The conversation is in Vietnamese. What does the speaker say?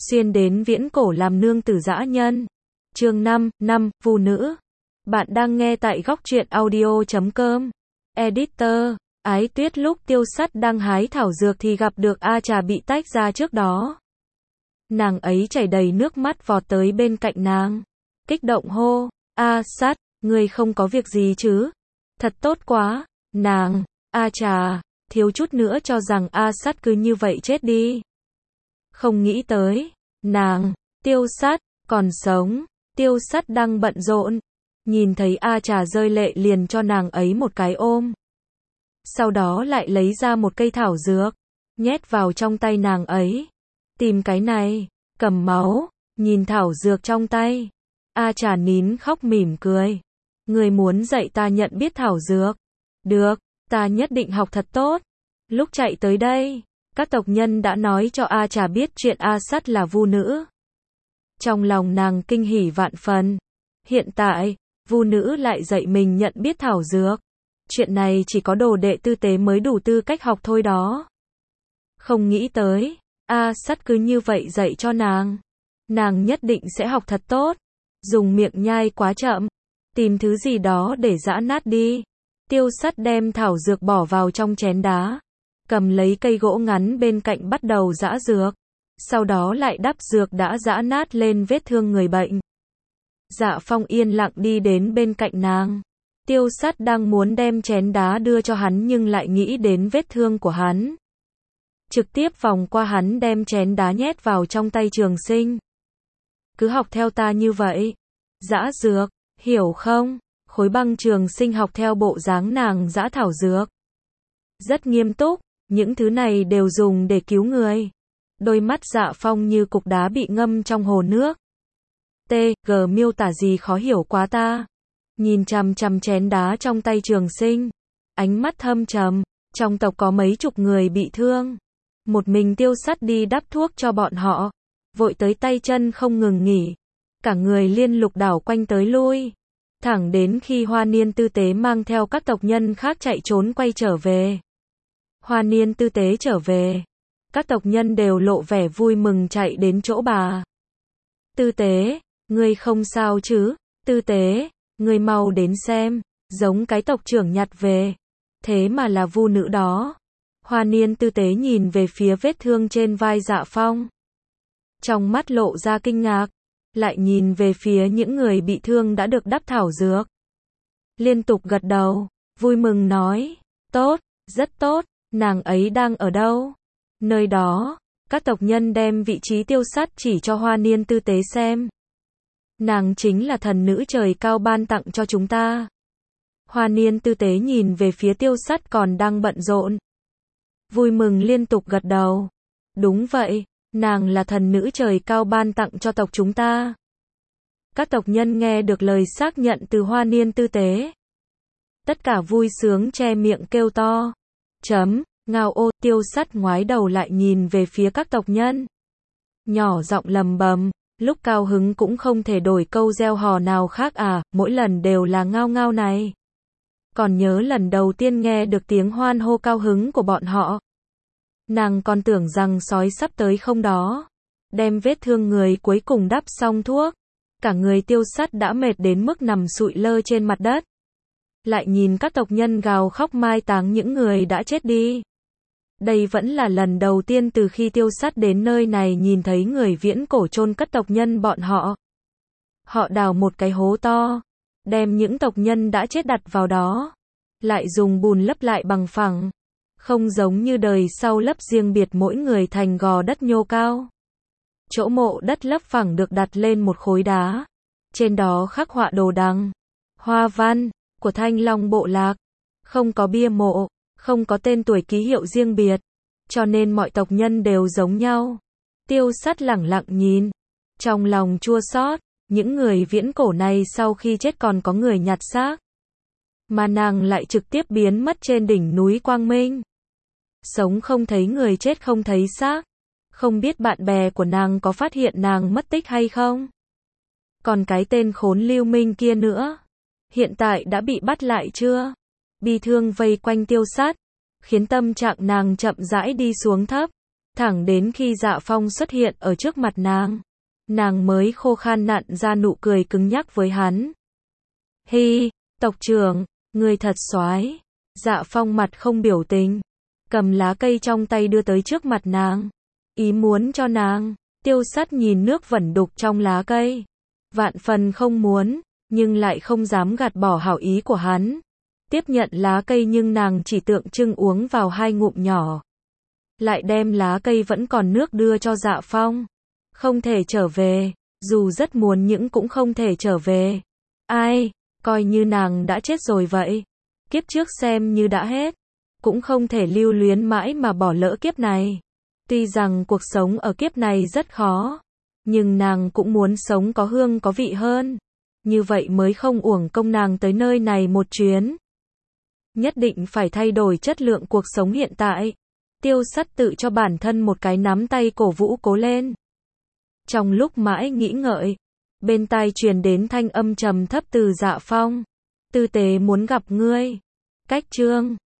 xuyên đến viễn cổ làm nương tử dã nhân. Chương 5, Vu nữ. Bạn đang nghe tại góc truyện audio.com. Editor, Ái Tuyết lúc Tiêu Sắt đang hái thảo dược thì gặp được A Trà bị tách ra trước đó. Nàng ấy chảy đầy nước mắt vọt tới bên cạnh nàng. Kích động hô, A Sắt, ngươi không có việc gì chứ? Thật tốt quá. Nàng, A Trà, thiếu chút nữa cho rằng A Sắt cứ như vậy chết đi. Không nghĩ tới, nàng, Tiêu Sắt, còn sống. Tiêu Sắt đang bận rộn. Nhìn thấy A Trà rơi lệ liền cho nàng ấy một cái ôm. Sau đó lại lấy ra một cây thảo dược, nhét vào trong tay nàng ấy. Tìm cái này, cầm máu, nhìn thảo dược trong tay. A Trà nín khóc mỉm cười. Người muốn dạy ta nhận biết thảo dược. Được, ta nhất định học thật tốt. Lúc chạy tới đây, các tộc nhân đã nói cho A Trà biết chuyện A Sắt là vu nữ. Trong lòng nàng kinh hỉ vạn phần. Hiện tại, vu nữ lại dạy mình nhận biết thảo dược. Chuyện này chỉ có đồ đệ tư tế mới đủ tư cách học thôi đó. Không nghĩ tới, A Sắt cứ như vậy dạy cho nàng. Nàng nhất định sẽ học thật tốt. Dùng miệng nhai quá chậm. Tìm thứ gì đó để giã nát đi. Tiêu Sắt đem thảo dược bỏ vào trong chén đá. Cầm lấy cây gỗ ngắn bên cạnh bắt đầu giã dược. Sau đó lại đắp dược đã giã nát lên vết thương người bệnh. Dạ Phong yên lặng đi đến bên cạnh nàng. Tiêu Sắt đang muốn đem chén đá đưa cho hắn nhưng lại nghĩ đến vết thương của hắn. Trực tiếp vòng qua hắn đem chén đá nhét vào trong tay Trường Sinh. Cứ học theo ta như vậy. Giã dược, hiểu không? Khối băng Trường Sinh học theo bộ dáng nàng giã thảo dược. Rất nghiêm túc, những thứ này đều dùng để cứu người. Đôi mắt Dạ Phong như cục đá bị ngâm trong hồ nước. Miêu tả gì khó hiểu quá ta. Nhìn chằm chằm chén đá trong tay Trường Sinh. Ánh mắt thâm trầm, trong tộc có mấy chục người bị thương. Một mình Tiêu Sắt đi đắp thuốc cho bọn họ. Vội tới tay chân không ngừng nghỉ. Cả người liên lục đảo quanh tới lui. Thẳng đến khi Hoa Niên tư tế mang theo các tộc nhân khác chạy trốn quay trở về. Hoa Niên tư tế trở về. Các tộc nhân đều lộ vẻ vui mừng chạy đến chỗ bà. Tư tế, ngươi không sao chứ? Tư tế, ngươi mau đến xem, giống cái tộc trưởng nhặt về. Thế mà là vu nữ đó. Hoa Niên tư tế nhìn về phía vết thương trên vai Dạ Phong. Trong mắt lộ ra kinh ngạc. Lại nhìn về phía những người bị thương đã được đắp thảo dược. Liên tục gật đầu, vui mừng nói, tốt, rất tốt, nàng ấy đang ở đâu? Nơi đó, các tộc nhân đem vị trí Tiêu Sắt chỉ cho Hoa Niên tư tế xem. Nàng chính là thần nữ trời cao ban tặng cho chúng ta. Hoa Niên tư tế nhìn về phía Tiêu Sắt còn đang bận rộn. Vui mừng liên tục gật đầu. Đúng vậy, nàng là thần nữ trời cao ban tặng cho tộc chúng ta. Các tộc nhân nghe được lời xác nhận từ Hoa Niên tư tế. Tất cả vui sướng che miệng kêu to. Ngao ô. Tiêu Sắt ngoái đầu lại nhìn về phía các tộc nhân. Nhỏ giọng lầm bầm, lúc cao hứng cũng không thể đổi câu reo hò nào khác à, mỗi lần đều là ngao ngao này. Còn nhớ lần đầu tiên nghe được tiếng hoan hô cao hứng của bọn họ. Nàng còn tưởng rằng sói sắp tới không đó. Đem vết thương người cuối cùng đắp xong thuốc. Cả người Tiêu Sắt đã mệt đến mức nằm sụi lơ trên mặt đất. Lại nhìn các tộc nhân gào khóc mai táng những người đã chết đi. Đây vẫn là lần đầu tiên từ khi Tiêu Sắt đến nơi này nhìn thấy người viễn cổ chôn cất tộc nhân bọn họ. Họ đào một cái hố to, đem những tộc nhân đã chết đặt vào đó, lại dùng bùn lấp lại bằng phẳng. Không giống như đời sau lấp riêng biệt mỗi người thành gò đất nhô cao. Chỗ mộ đất lấp phẳng được đặt lên một khối đá. Trên đó khắc họa đồ đằng, hoa văn của Thanh Long bộ lạc. Không có bia mộ, không có tên tuổi ký hiệu riêng biệt, cho nên mọi tộc nhân đều giống nhau. Tiêu Sắt lẳng lặng nhìn, trong lòng chua xót, những người viễn cổ này sau khi chết còn có người nhặt xác. Mà nàng lại trực tiếp biến mất trên đỉnh núi Quang Minh. Sống không thấy người, chết không thấy xác. Không biết bạn bè của nàng có phát hiện nàng mất tích hay không? Còn cái tên khốn Lưu Minh kia nữa, hiện tại đã bị bắt lại chưa? Bi thương vây quanh Tiêu Sắt, khiến tâm trạng nàng chậm rãi đi xuống thấp. Thẳng đến khi Dạ Phong xuất hiện ở trước mặt nàng mới khô khan nặn ra nụ cười cứng nhắc với hắn. Hi, tộc trưởng, người thật soái. Dạ Phong mặt không biểu tình, cầm lá cây trong tay đưa tới trước mặt nàng, ý muốn cho nàng. Tiêu Sắt nhìn nước vẩn đục trong lá cây, vạn phần không muốn, nhưng lại không dám gạt bỏ hảo ý của hắn. Tiếp nhận lá cây nhưng nàng chỉ tượng trưng uống vào 2 ngụm nhỏ, lại đem lá cây vẫn còn nước đưa cho Dạ Phong. Không thể trở về, dù rất muốn nhưng cũng không thể trở về. Ai, coi như nàng đã chết rồi vậy. Kiếp trước xem như đã hết, cũng không thể lưu luyến mãi mà bỏ lỡ kiếp này. Tuy rằng cuộc sống ở kiếp này rất khó, nhưng nàng cũng muốn sống có hương có vị hơn. Như vậy mới không uổng công nàng tới nơi này một chuyến. Nhất định phải thay đổi chất lượng cuộc sống hiện tại. Tiêu Sắt tự cho bản thân một cái nắm tay cổ vũ cố lên. Trong lúc mãi nghĩ ngợi, bên tai truyền đến thanh âm trầm thấp từ Dạ Phong. Tư tế muốn gặp ngươi. Cách chương